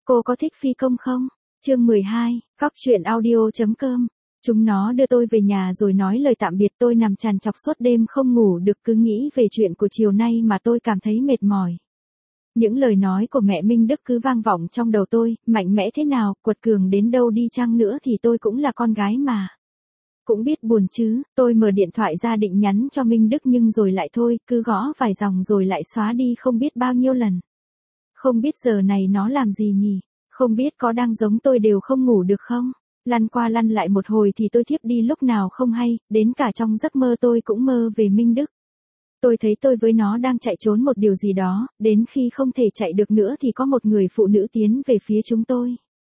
Cô có thích phi công không? Chương 12, Cóc truyện audio.com. Chúng nó đưa tôi về nhà rồi nói lời tạm biệt, tôi nằm trằn trọc suốt đêm không ngủ được, cứ nghĩ về chuyện của chiều nay mà tôi cảm thấy mệt mỏi. Những lời nói của mẹ Minh Đức cứ vang vọng trong đầu tôi, mạnh mẽ thế nào, quật cường đến đâu đi chăng nữa thì tôi cũng là con gái mà. Cũng biết buồn chứ, tôi mở điện thoại ra định nhắn cho Minh Đức nhưng rồi lại thôi, cứ gõ vài dòng rồi lại xóa đi không biết bao nhiêu lần. Không biết giờ này nó làm gì nhỉ? Không biết có đang giống tôi đều không ngủ được không? Lăn qua lăn lại một hồi thì tôi thiếp đi lúc nào không hay, đến cả trong giấc mơ tôi cũng mơ về Minh Đức. Tôi thấy tôi với nó đang chạy trốn một điều gì đó, đến khi không thể chạy được nữa thì có một người phụ nữ tiến về phía chúng tôi.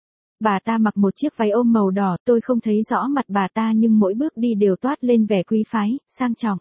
Bà ta mặc một chiếc váy ôm màu đỏ, tôi không thấy rõ mặt bà ta nhưng mỗi bước đi đều toát lên vẻ quý phái, sang trọng.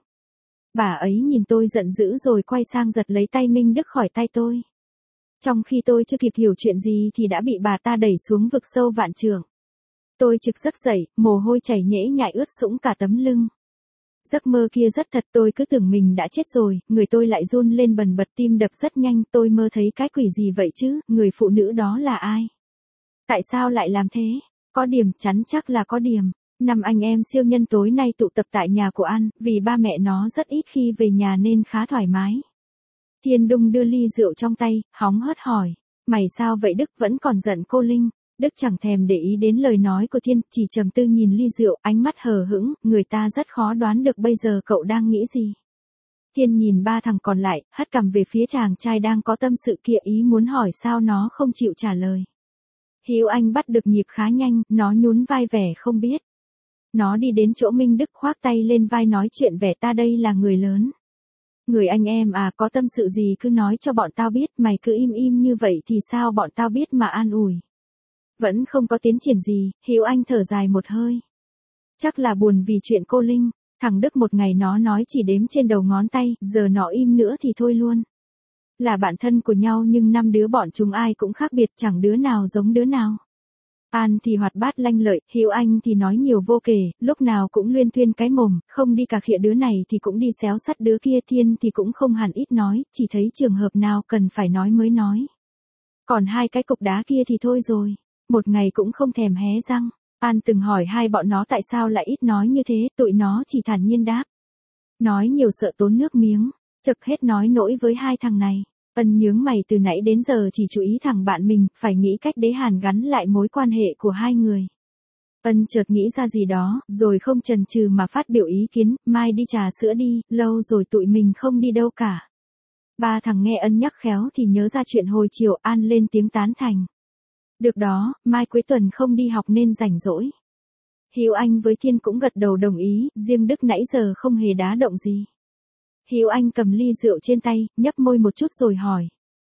Bà ấy nhìn tôi giận dữ rồi quay sang giật lấy tay Minh Đức khỏi tay tôi. Trong khi tôi chưa kịp hiểu chuyện gì thì đã bị bà ta đẩy xuống vực sâu vạn trượng. Tôi trực giấc dậy, mồ hôi chảy nhễ nhại ướt sũng cả tấm lưng. Giấc mơ kia rất thật, tôi cứ tưởng mình đã chết rồi, người tôi lại run lên bần bật, tim đập rất nhanh, tôi mơ thấy cái quỷ gì vậy chứ, người phụ nữ đó là ai? Tại sao lại làm thế? Có điểm, chắn chắc là có điểm. 5 anh em siêu nhân tối nay tụ tập tại nhà của An, vì ba mẹ nó rất ít khi về nhà nên khá thoải mái. Thiên Đung đưa ly rượu trong tay, hóng hớt hỏi, mày sao vậy Đức, vẫn còn giận cô Linh? Đức chẳng thèm để ý đến lời nói của Thiên, chỉ trầm tư nhìn ly rượu, ánh mắt hờ hững, người ta rất khó đoán được bây giờ cậu đang nghĩ gì. Thiên nhìn ba thằng còn lại, hất cằm về phía chàng trai đang có tâm sự kia, ý muốn hỏi sao nó không chịu trả lời. Hiếu Anh bắt được nhịp khá nhanh, nó nhún vai vẻ không biết. Nó đi đến chỗ Minh Đức khoác tay lên vai nói chuyện vẻ, ta đây là người lớn. Người anh em à, có tâm sự gì cứ nói cho bọn tao biết, mày cứ im im như vậy thì sao bọn tao biết mà an ủi. Vẫn không có tiến triển gì, Hiếu Anh thở dài một hơi. Chắc là buồn vì chuyện cô Linh, thằng Đức một ngày nó nói chỉ đếm trên đầu ngón tay, giờ nó im nữa thì thôi luôn. Là bạn thân của nhau nhưng 5 đứa bọn chúng ai cũng khác biệt, chẳng đứa nào giống đứa nào. An thì hoạt bát lanh lợi, Hiếu Anh thì nói nhiều vô kể, lúc nào cũng luyên thuyên cái mồm, không đi cà khịa đứa này thì cũng đi xéo sắt đứa kia. Thiên thì cũng không hẳn ít nói, chỉ thấy trường hợp nào cần phải nói mới nói. Còn hai cái cục đá kia thì thôi rồi, một ngày cũng không thèm hé răng. An từng hỏi hai bọn nó tại sao lại ít nói như thế, tụi nó chỉ thản nhiên đáp. Nói nhiều sợ tốn nước miếng, chực hết nói nỗi với hai thằng này. Ân nhướng mày, từ nãy đến giờ chỉ chú ý thằng bạn mình, phải nghĩ cách để hàn gắn lại mối quan hệ của hai người. Ân chợt nghĩ ra gì đó, rồi không chần chừ mà phát biểu ý kiến, mai đi trà sữa đi, lâu rồi tụi mình không đi đâu cả. Ba thằng nghe Ân nhắc khéo thì nhớ ra chuyện hồi chiều, An lên tiếng tán thành. Được đó, mai cuối tuần không đi học nên rảnh rỗi. Hiếu Anh với Thiên cũng gật đầu đồng ý, riêng Đức nãy giờ không hề đá động gì. Hiếu Anh cầm ly rượu trên tay, nhấp môi một chút rồi hỏi.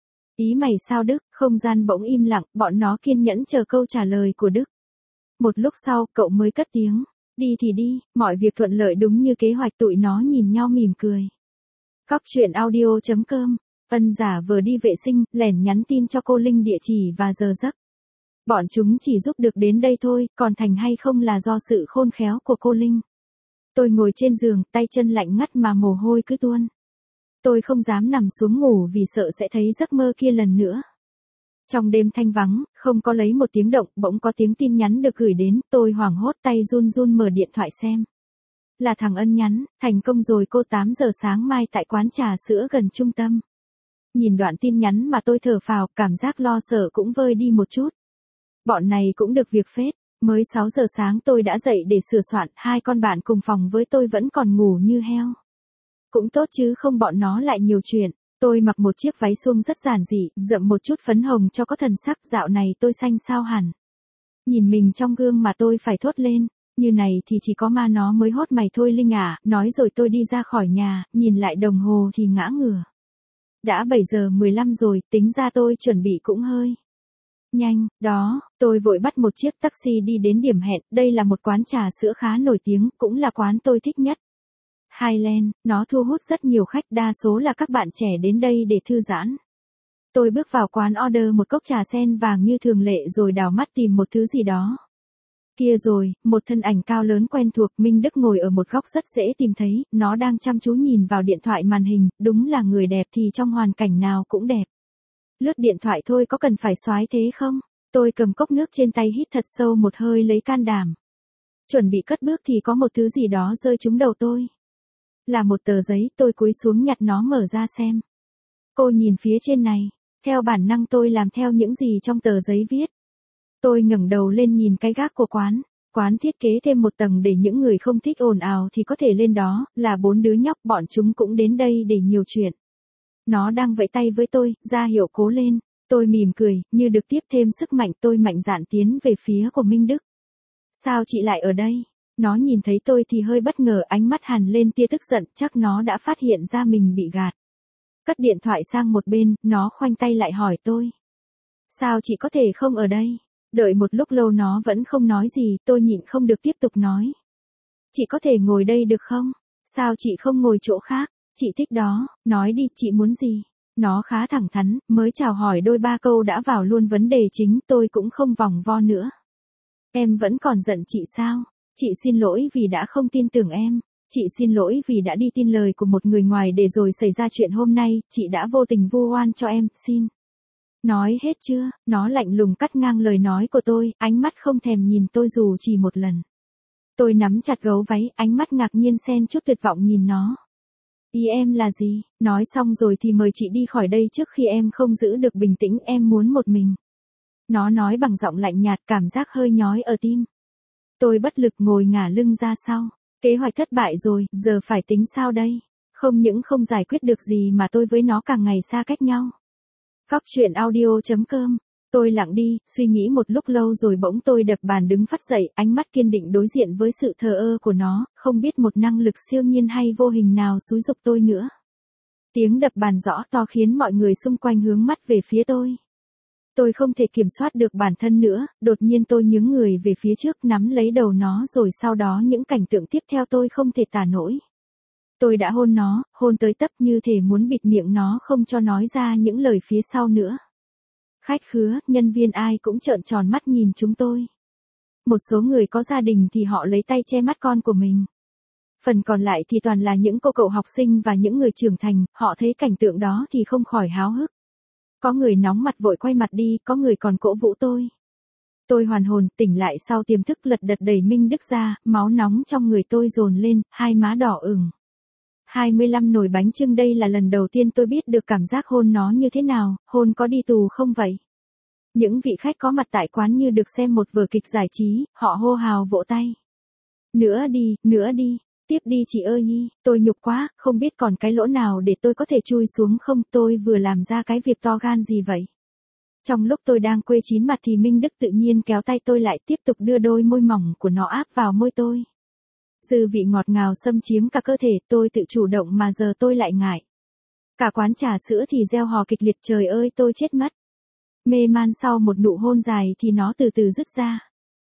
Ý mày sao Đức? Không gian bỗng im lặng, bọn nó kiên nhẫn chờ câu trả lời của Đức. Một lúc sau, cậu mới cất tiếng. Đi thì đi, mọi việc thuận lợi đúng như kế hoạch. Tụi nó nhìn nhau mỉm cười. Cóc truyện audio.com. Ân giả vờ đi vệ sinh, lẻn nhắn tin cho cô Linh địa chỉ và giờ giấc. Bọn chúng chỉ giúp được đến đây thôi, còn thành hay không là do sự khôn khéo của cô Linh. Tôi ngồi trên giường, tay chân lạnh ngắt mà mồ hôi cứ tuôn. Tôi không dám nằm xuống ngủ vì sợ sẽ thấy giấc mơ kia lần nữa. Trong đêm thanh vắng, không có lấy một tiếng động, bỗng có tiếng tin nhắn được gửi đến, tôi hoảng hốt tay run run mở điện thoại xem. Là thằng Ân nhắn, thành công rồi cô, 8 giờ sáng mai tại quán trà sữa gần trung tâm. Nhìn đoạn tin nhắn mà tôi thở phào, cảm giác lo sợ cũng vơi đi một chút. Bọn này cũng được việc phết. Mới 6 giờ sáng tôi đã dậy để sửa soạn, hai con bạn cùng phòng với tôi vẫn còn ngủ như heo. Cũng tốt chứ không bọn nó lại nhiều chuyện. Tôi mặc một chiếc váy suông rất giản dị, rậm một chút phấn hồng cho có thần sắc, dạo này tôi xanh sao hẳn. Nhìn mình trong gương mà tôi phải thốt lên, như này thì chỉ có ma nó mới hốt mày thôi Linh à, nói rồi tôi đi ra khỏi nhà, nhìn lại đồng hồ thì ngã ngửa. Đã 7 giờ 15 rồi, tính ra tôi chuẩn bị cũng hơi nhanh, đó, tôi vội bắt một chiếc taxi đi đến điểm hẹn, đây là một quán trà sữa khá nổi tiếng, cũng là quán tôi thích nhất. Highland, nó thu hút rất nhiều khách, đa số là các bạn trẻ đến đây để thư giãn. Tôi bước vào quán order một cốc trà sen vàng như thường lệ rồi đảo mắt tìm một thứ gì đó. Kia rồi, một thân ảnh cao lớn quen thuộc, Minh Đức ngồi ở một góc rất dễ tìm thấy, nó đang chăm chú nhìn vào điện thoại màn hình, đúng là người đẹp thì trong hoàn cảnh nào cũng đẹp. Lướt điện thoại thôi có cần phải soái thế không? Tôi cầm cốc nước trên tay hít thật sâu một hơi lấy can đảm. Chuẩn bị cất bước thì có một thứ gì đó rơi trúng đầu tôi. Là một tờ giấy, tôi cúi xuống nhặt nó mở ra xem. Cô nhìn phía trên này. Theo bản năng tôi làm theo những gì trong tờ giấy viết. Tôi ngẩng đầu lên nhìn cái gác của quán. Quán thiết kế thêm một tầng để những người không thích ồn ào thì có thể lên đó, là 4 đứa nhóc, bọn chúng cũng đến đây để nhiều chuyện. Nó đang vẫy tay với tôi, ra hiệu cố lên. Tôi mỉm cười, như được tiếp thêm sức mạnh, tôi mạnh dạn tiến về phía của Minh Đức. Sao chị lại ở đây? Nó nhìn thấy tôi thì hơi bất ngờ, ánh mắt hằn lên tia tức giận, chắc nó đã phát hiện ra mình bị gạt. Cất điện thoại sang một bên, nó khoanh tay lại hỏi tôi. Sao chị có thể không ở đây? Đợi một lúc lâu nó vẫn không nói gì, tôi nhịn không được tiếp tục nói. Chị có thể ngồi đây được không? Sao chị không ngồi chỗ khác? Chị thích đó, nói đi, chị muốn gì? Nó khá thẳng thắn, mới chào hỏi đôi ba câu đã vào luôn vấn đề chính, tôi cũng không vòng vo nữa. Em vẫn còn giận chị sao? Chị xin lỗi vì đã không tin tưởng em. Chị xin lỗi vì đã đi tin lời của một người ngoài để rồi xảy ra chuyện hôm nay, chị đã vô tình vu oan cho em, xin. Nói hết chưa? Nó lạnh lùng cắt ngang lời nói của tôi, ánh mắt không thèm nhìn tôi dù chỉ một lần. Tôi nắm chặt gấu váy, ánh mắt ngạc nhiên xen chút tuyệt vọng nhìn nó. Ý em là gì? Nói xong rồi thì mời chị đi khỏi đây trước khi em không giữ được bình tĩnh, em muốn một mình. Nó nói bằng giọng lạnh nhạt, cảm giác hơi nhói ở tim. Tôi bất lực ngồi ngả lưng ra sau. Kế hoạch thất bại rồi, giờ phải tính sao đây? Không những không giải quyết được gì mà tôi với nó càng ngày xa cách nhau. Góc truyện audio.com. Tôi lặng đi, suy nghĩ một lúc lâu rồi bỗng tôi đập bàn đứng phắt dậy, ánh mắt kiên định đối diện với sự thờ ơ của nó, không biết một năng lực siêu nhiên hay vô hình nào xúi giục tôi nữa. Tiếng đập bàn rõ to khiến mọi người xung quanh hướng mắt về phía tôi. Tôi không thể kiểm soát được bản thân nữa, đột nhiên tôi nhướng người về phía trước nắm lấy đầu nó rồi sau đó những cảnh tượng tiếp theo tôi không thể tả nổi. Tôi đã hôn nó, hôn tới tấp như thể muốn bịt miệng nó không cho nói ra những lời phía sau nữa. Khách khứa, nhân viên ai cũng trợn tròn mắt nhìn chúng tôi. Một số người có gia đình thì họ lấy tay che mắt con của mình. Phần còn lại thì toàn là những cô cậu học sinh và những người trưởng thành, họ thấy cảnh tượng đó thì không khỏi háo hức. Có người nóng mặt vội quay mặt đi, có người còn cổ vũ tôi. Tôi hoàn hồn, tỉnh lại sau tiềm thức lật đật đẩy Minh Đức ra, máu nóng trong người tôi dồn lên, hai má đỏ ửng. 25 nồi bánh chưng, đây là lần đầu tiên tôi biết được cảm giác hôn nó như thế nào, hôn có đi tù không vậy? Những vị khách có mặt tại quán như được xem một vở kịch giải trí, họ hô hào vỗ tay. Nữa đi, tiếp đi chị ơi nhi, tôi nhục quá, không biết còn cái lỗ nào để tôi có thể chui xuống không, tôi vừa làm ra cái việc to gan gì vậy? Trong lúc tôi đang quê chín mặt thì Minh Đức tự nhiên kéo tay tôi lại, tiếp tục đưa đôi môi mỏng của nó áp vào môi tôi. Dư vị ngọt ngào xâm chiếm cả cơ thể, tôi tự chủ động mà giờ tôi lại ngại. Cả quán trà sữa thì reo hò kịch liệt, trời ơi tôi chết mất. Mê man sau một nụ hôn dài thì nó từ từ dứt ra.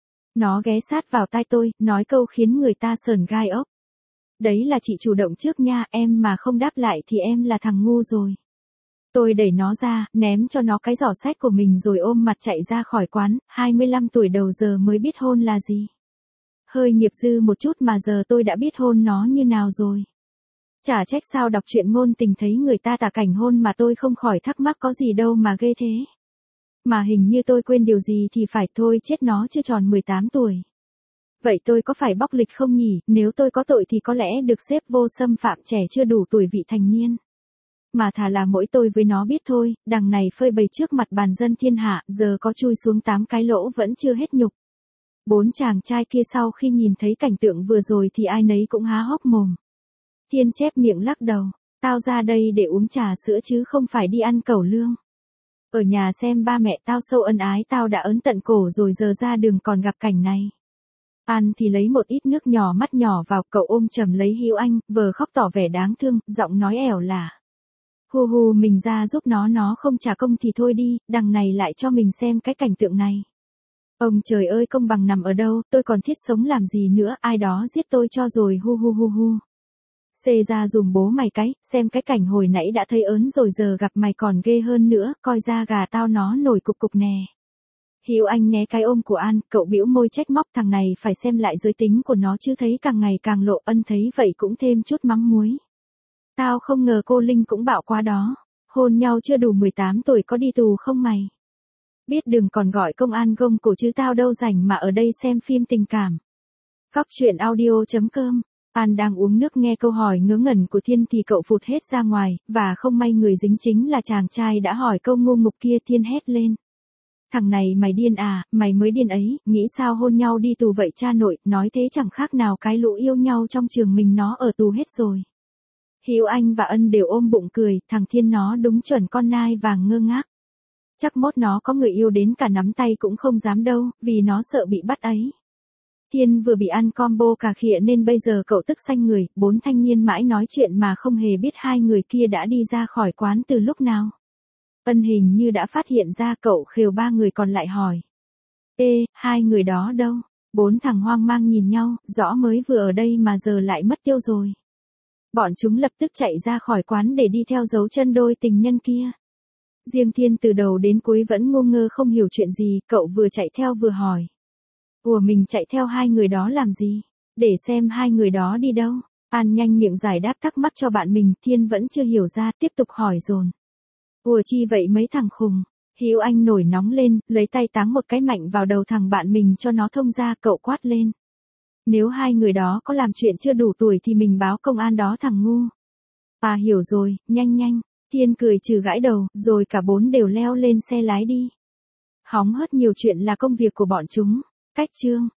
Nó ghé sát vào tai tôi, nói câu khiến người ta sởn gai ốc. Đấy là chị chủ động trước nha, em mà không đáp lại thì em là thằng ngu rồi. Tôi đẩy nó ra, ném cho nó cái giỏ sách của mình rồi ôm mặt chạy ra khỏi quán, 25 tuổi đầu giờ mới biết hôn là gì. Hơi nghiệp dư một chút mà giờ tôi đã biết hôn nó như nào rồi. Chả trách sao đọc truyện ngôn tình thấy người ta tả cảnh hôn mà tôi không khỏi thắc mắc có gì đâu mà ghê thế. Mà hình như tôi quên điều gì thì phải, thôi chết, nó chưa tròn 18 tuổi. Vậy tôi có phải bóc lịch không nhỉ, nếu tôi có tội thì có lẽ được xếp vô xâm phạm trẻ chưa đủ tuổi vị thành niên. Mà thà là mỗi tôi với nó biết thôi, đằng này phơi bày trước mặt bàn dân thiên hạ, giờ có chui xuống 8 cái lỗ vẫn chưa hết nhục. 4 chàng trai kia sau khi nhìn thấy cảnh tượng vừa rồi thì ai nấy cũng há hốc mồm. Thiên chép miệng lắc đầu, tao ra đây để uống trà sữa chứ không phải đi ăn cẩu lương. Ở nhà xem ba mẹ tao sâu ân ái tao đã ớn tận cổ rồi, giờ ra đường còn gặp cảnh này. Ăn thì lấy một ít nước nhỏ mắt nhỏ vào, cậu ôm chầm lấy Hữu Anh, vờ khóc tỏ vẻ đáng thương, giọng nói ẻo lả. Hu hu, mình ra giúp nó không trả công thì thôi đi, đằng này lại cho mình xem cái cảnh tượng này. Ông trời ơi, công bằng nằm ở đâu, tôi còn thiết sống làm gì nữa, ai đó giết tôi cho rồi, hu hu hu hu. Xê ra dùm bố mày cái, xem cái cảnh hồi nãy đã thấy ớn rồi giờ gặp mày còn ghê hơn nữa, coi da gà tao nó nổi cục cục nè. Hữu Anh né cái ôm của An, cậu bĩu môi trách móc, thằng này phải xem lại giới tính của nó chứ, thấy càng ngày càng lộ, Ân thấy vậy cũng thêm chút mắm muối. Tao không ngờ cô Linh cũng bạo quá đó, hôn nhau chưa đủ 18 tuổi có đi tù không mày? Biết đừng còn gọi công an gông cổ chứ tao đâu rảnh mà ở đây xem phim tình cảm. Góc truyện audio.com. An đang uống nước nghe câu hỏi ngớ ngẩn của Thiên thì cậu phụt hết ra ngoài, và không may người dính chính là chàng trai đã hỏi câu ngu ngục kia. Thiên hét lên. Thằng này mày điên à, mày mới điên ấy, nghĩ sao hôn nhau đi tù vậy cha nội, nói thế chẳng khác nào cái lũ yêu nhau trong trường mình nó ở tù hết rồi. Hiếu Anh và Ân đều ôm bụng cười, thằng Thiên nó đúng chuẩn con nai vàng ngơ ngác. Chắc mốt nó có người yêu đến cả nắm tay cũng không dám đâu, vì nó sợ bị bắt ấy. Thiên vừa bị ăn combo cà khịa nên bây giờ cậu tức xanh người, bốn thanh niên mãi nói chuyện mà không hề biết hai người kia đã đi ra khỏi quán từ lúc nào. Ân hình như đã phát hiện ra, cậu khều ba người còn lại hỏi. Ê, hai người đó đâu? Bốn thằng hoang mang nhìn nhau, rõ mới vừa ở đây mà giờ lại mất tiêu rồi. Bọn chúng lập tức chạy ra khỏi quán để đi theo dấu chân đôi tình nhân kia. Riêng Thiên từ đầu đến cuối vẫn ngu ngơ không hiểu chuyện gì, cậu vừa chạy theo vừa hỏi. Ủa mình chạy theo hai người đó làm gì? Để xem hai người đó đi đâu? An nhanh miệng giải đáp thắc mắc cho bạn mình, Thiên vẫn chưa hiểu ra, tiếp tục hỏi dồn. Ủa chi vậy mấy thằng khùng? Hiếu Anh nổi nóng lên, lấy tay táng một cái mạnh vào đầu thằng bạn mình cho nó thông ra, cậu quát lên. Nếu hai người đó có làm chuyện chưa đủ tuổi thì mình báo công an đó thằng ngu. À hiểu rồi, nhanh nhanh. Thiên cười trừ gãi đầu, rồi cả bốn đều leo lên xe lái đi. Hóng hớt nhiều chuyện là công việc của bọn chúng. Cách chương.